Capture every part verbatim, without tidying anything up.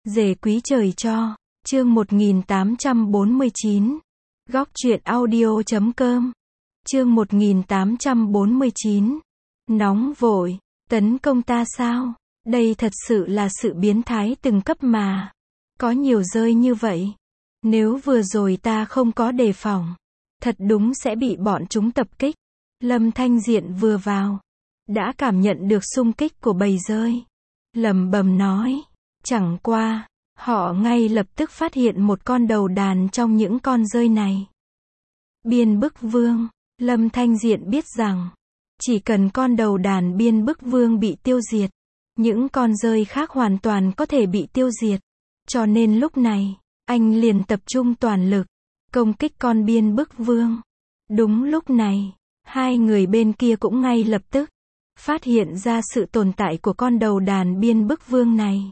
Dề quý trời cho. Chương một nghìn tám trăm bốn mươi chín. Góc truyện audio chấm com. Chương một nghìn tám trăm bốn mươi chín. Nóng vội. Tấn công ta sao? Đây thật sự là sự biến thái từng cấp mà. Có nhiều rơi như vậy. Nếu vừa rồi ta không có đề phòng, thật đúng sẽ bị bọn chúng tập kích. Lâm Thanh Diện vừa vào, đã cảm nhận được xung kích của bầy rơi. Lẩm bẩm nói. Chẳng qua, họ ngay lập tức phát hiện một con đầu đàn trong những con rơi này. Biên Bức Vương. Lâm Thanh Diện biết rằng, chỉ cần con đầu đàn Biên Bức Vương bị tiêu diệt, những con rơi khác hoàn toàn có thể bị tiêu diệt. Cho nên lúc này, anh liền tập trung toàn lực, công kích con Biên Bức Vương. Đúng lúc này, hai người bên kia cũng ngay lập tức phát hiện ra sự tồn tại của con đầu đàn Biên Bức Vương này.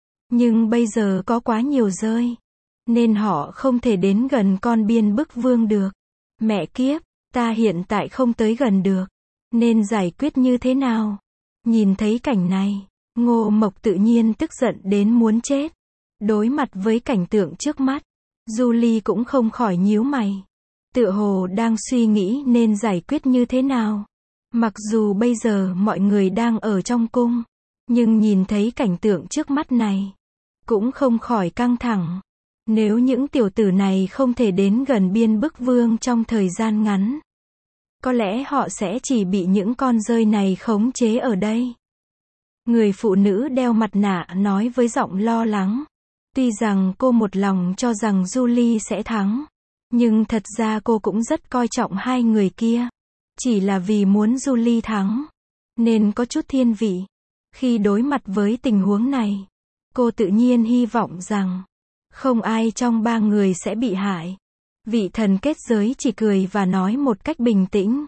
Nhưng bây giờ có quá nhiều rơi, nên họ không thể đến gần con Biên Bức Vương được. Mẹ kiếp, ta hiện tại không tới gần được, nên giải quyết như thế nào? Nhìn thấy cảnh này, Ngô Mộc tự nhiên tức giận đến muốn chết. Đối mặt với cảnh tượng trước mắt, Julie cũng không khỏi nhíu mày. Tựa hồ đang suy nghĩ nên giải quyết như thế nào. Mặc dù bây giờ mọi người đang ở trong cung, nhưng nhìn thấy cảnh tượng trước mắt này, cũng không khỏi căng thẳng. Nếu những tiểu tử này không thể đến gần Biên Bức Vương trong thời gian ngắn, có lẽ họ sẽ chỉ bị những con rơi này khống chế ở đây. Người phụ nữ đeo mặt nạ nói với giọng lo lắng. Tuy rằng cô một lòng cho rằng Julie sẽ thắng, nhưng thật ra cô cũng rất coi trọng hai người kia. Chỉ là vì muốn Julie thắng, nên có chút thiên vị. Khi đối mặt với tình huống này, cô tự nhiên hy vọng rằng, không ai trong ba người sẽ bị hại. Vị thần kết giới chỉ cười và nói một cách bình tĩnh.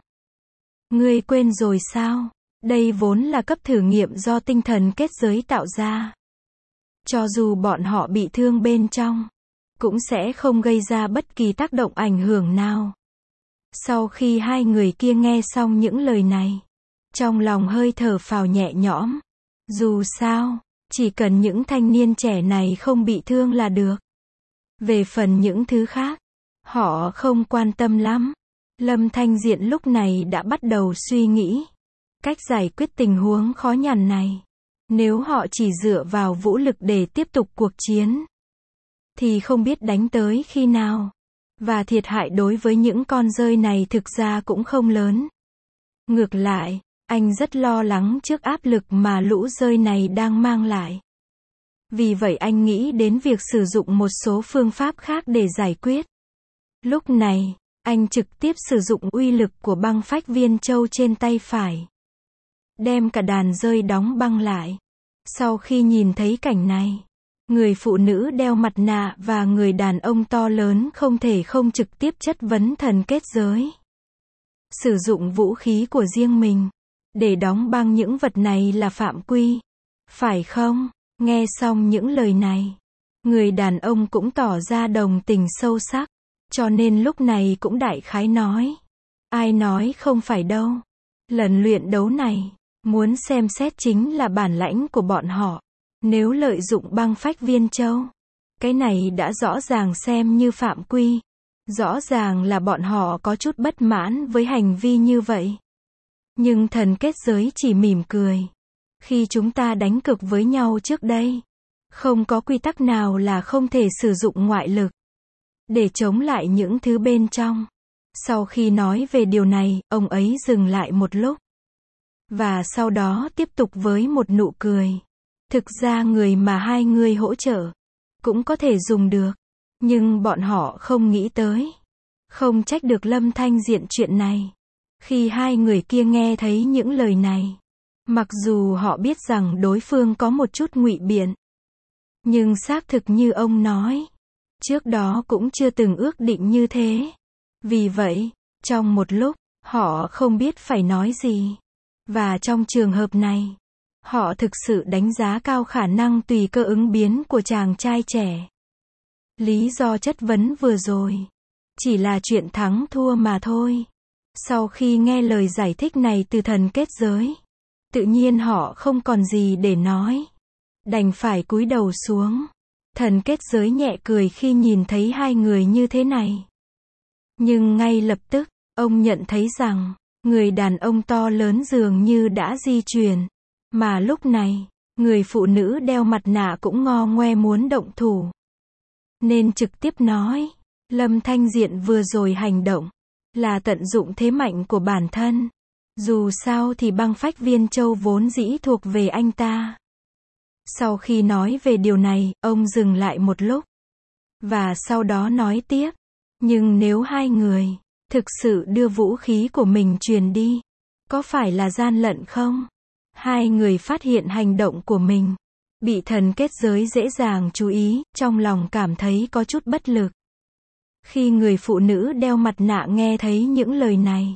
Ngươi quên rồi sao? Đây vốn là cấp thử nghiệm do tinh thần kết giới tạo ra. Cho dù bọn họ bị thương bên trong, cũng sẽ không gây ra bất kỳ tác động ảnh hưởng nào. Sau khi hai người kia nghe xong những lời này, trong lòng hơi thở phào nhẹ nhõm. Dù sao, chỉ cần những thanh niên trẻ này không bị thương là được. Về phần những thứ khác, họ không quan tâm lắm. Lâm Thanh Diện lúc này đã bắt đầu suy nghĩ cách giải quyết tình huống khó nhằn này. Nếu họ chỉ dựa vào vũ lực để tiếp tục cuộc chiến, thì không biết đánh tới khi nào. Và thiệt hại đối với những con rơi này thực ra cũng không lớn. Ngược lại, anh rất lo lắng trước áp lực mà lũ rơi này đang mang lại. Vì vậy anh nghĩ đến việc sử dụng một số phương pháp khác để giải quyết. Lúc này, anh trực tiếp sử dụng uy lực của băng phách viên châu trên tay phải, đem cả đàn rơi đóng băng lại. Sau khi nhìn thấy cảnh này, người phụ nữ đeo mặt nạ và người đàn ông to lớn không thể không trực tiếp chất vấn thần kết giới. Sử dụng vũ khí của riêng mình để đóng băng những vật này là phạm quy, phải không? Nghe xong những lời này, người đàn ông cũng tỏ ra đồng tình sâu sắc, cho nên lúc này cũng đại khái nói. Ai nói không phải đâu. Lần luyện đấu này, muốn xem xét chính là bản lãnh của bọn họ. Nếu lợi dụng băng phách viên châu, cái này đã rõ ràng xem như phạm quy. Rõ ràng là bọn họ có chút bất mãn với hành vi như vậy. Nhưng thần kết giới chỉ mỉm cười. Khi chúng ta đánh cược với nhau trước đây, không có quy tắc nào là không thể sử dụng ngoại lực để chống lại những thứ bên trong. Sau khi nói về điều này, ông ấy dừng lại một lúc. Và sau đó tiếp tục với một nụ cười. Thực ra người mà hai người hỗ trợ cũng có thể dùng được. Nhưng bọn họ không nghĩ tới. Không trách được Lâm Thanh Diện chuyện này. Khi hai người kia nghe thấy những lời này, mặc dù họ biết rằng đối phương có một chút ngụy biện, nhưng xác thực như ông nói, trước đó cũng chưa từng ước định như thế. Vì vậy, trong một lúc, họ không biết phải nói gì. Và trong trường hợp này, họ thực sự đánh giá cao khả năng tùy cơ ứng biến của chàng trai trẻ. Lý do chất vấn vừa rồi chỉ là chuyện thắng thua mà thôi. Sau khi nghe lời giải thích này từ thần kết giới, tự nhiên họ không còn gì để nói, đành phải cúi đầu xuống. Thần kết giới nhẹ cười khi nhìn thấy hai người như thế này. Nhưng ngay lập tức, ông nhận thấy rằng, người đàn ông to lớn dường như đã di chuyển. Mà lúc này, người phụ nữ đeo mặt nạ cũng ngo ngoe muốn động thủ. Nên trực tiếp nói, Lâm Thanh Diện vừa rồi hành động, là tận dụng thế mạnh của bản thân. Dù sao thì băng phách Viên Châu vốn dĩ thuộc về anh ta. Sau khi nói về điều này, ông dừng lại một lúc. Và sau đó nói tiếp. Nhưng nếu hai người thực sự đưa vũ khí của mình truyền đi, có phải là gian lận không? Hai người phát hiện hành động của mình, bị thần kết giới dễ dàng chú ý, trong lòng cảm thấy có chút bất lực. Khi người phụ nữ đeo mặt nạ nghe thấy những lời này,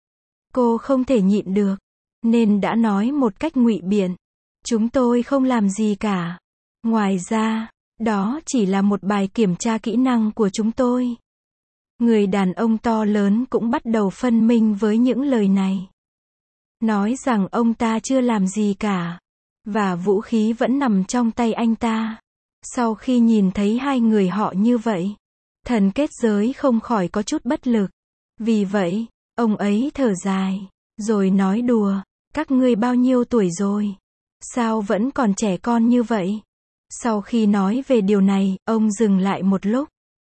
cô không thể nhịn được, nên đã nói một cách ngụy biện. Chúng tôi không làm gì cả. Ngoài ra, đó chỉ là một bài kiểm tra kỹ năng của chúng tôi. Người đàn ông to lớn cũng bắt đầu phân minh với những lời này. Nói rằng ông ta chưa làm gì cả. Và vũ khí vẫn nằm trong tay anh ta. Sau khi nhìn thấy hai người họ như vậy, thần kết giới không khỏi có chút bất lực. Vì vậy, ông ấy thở dài, rồi nói đùa, các ngươi bao nhiêu tuổi rồi? Sao vẫn còn trẻ con như vậy? Sau khi nói về điều này, ông dừng lại một lúc.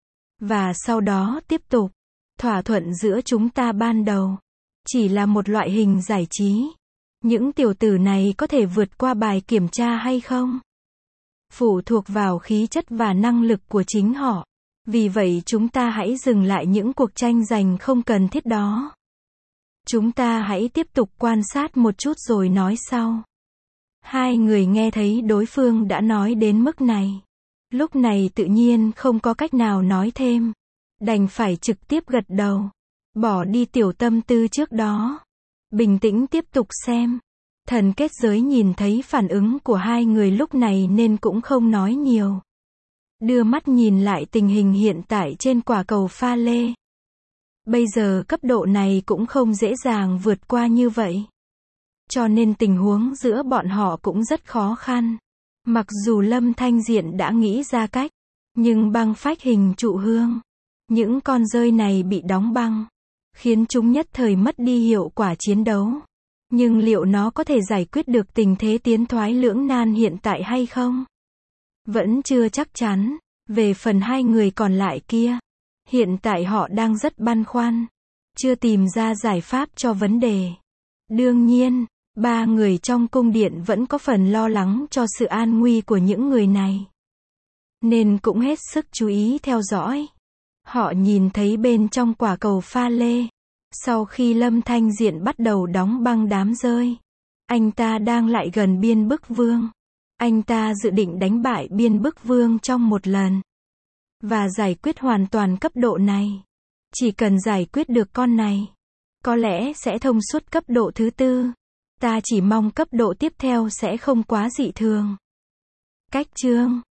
Và sau đó tiếp tục, thỏa thuận giữa chúng ta ban đầu chỉ là một loại hình giải trí. Những tiểu tử này có thể vượt qua bài kiểm tra hay không? Phụ thuộc vào khí chất và năng lực của chính họ. Vì vậy chúng ta hãy dừng lại những cuộc tranh giành không cần thiết đó. Chúng ta hãy tiếp tục quan sát một chút rồi nói sau. Hai người nghe thấy đối phương đã nói đến mức này. Lúc này tự nhiên không có cách nào nói thêm. Đành phải trực tiếp gật đầu. Bỏ đi tiểu tâm tư trước đó. Bình tĩnh tiếp tục xem. Thần kết giới nhìn thấy phản ứng của hai người lúc này nên cũng không nói nhiều. Đưa mắt nhìn lại tình hình hiện tại trên quả cầu pha lê. Bây giờ cấp độ này cũng không dễ dàng vượt qua như vậy. Cho nên tình huống giữa bọn họ cũng rất khó khăn. Mặc dù Lâm Thanh Diện đã nghĩ ra cách, nhưng băng phách hình trụ hương, những con rơi này bị đóng băng, khiến chúng nhất thời mất đi hiệu quả chiến đấu. Nhưng liệu nó có thể giải quyết được tình thế tiến thoái lưỡng nan hiện tại hay không? Vẫn chưa chắc chắn. Về phần hai người còn lại kia, hiện tại họ đang rất băn khoăn, chưa tìm ra giải pháp cho vấn đề. Đương nhiên, ba người trong cung điện vẫn có phần lo lắng cho sự an nguy của những người này, nên cũng hết sức chú ý theo dõi. Họ nhìn thấy bên trong quả cầu pha lê, sau khi Lâm Thanh Diện bắt đầu đóng băng đám rơi, anh ta đang lại gần Biên Bức Vương. Anh ta dự định đánh bại Biên Bức Vương trong một lần, và giải quyết hoàn toàn cấp độ này. Chỉ cần giải quyết được con này, có lẽ sẽ thông suốt cấp độ thứ tư. Ta chỉ mong cấp độ tiếp theo sẽ không quá dị thường. Cách chương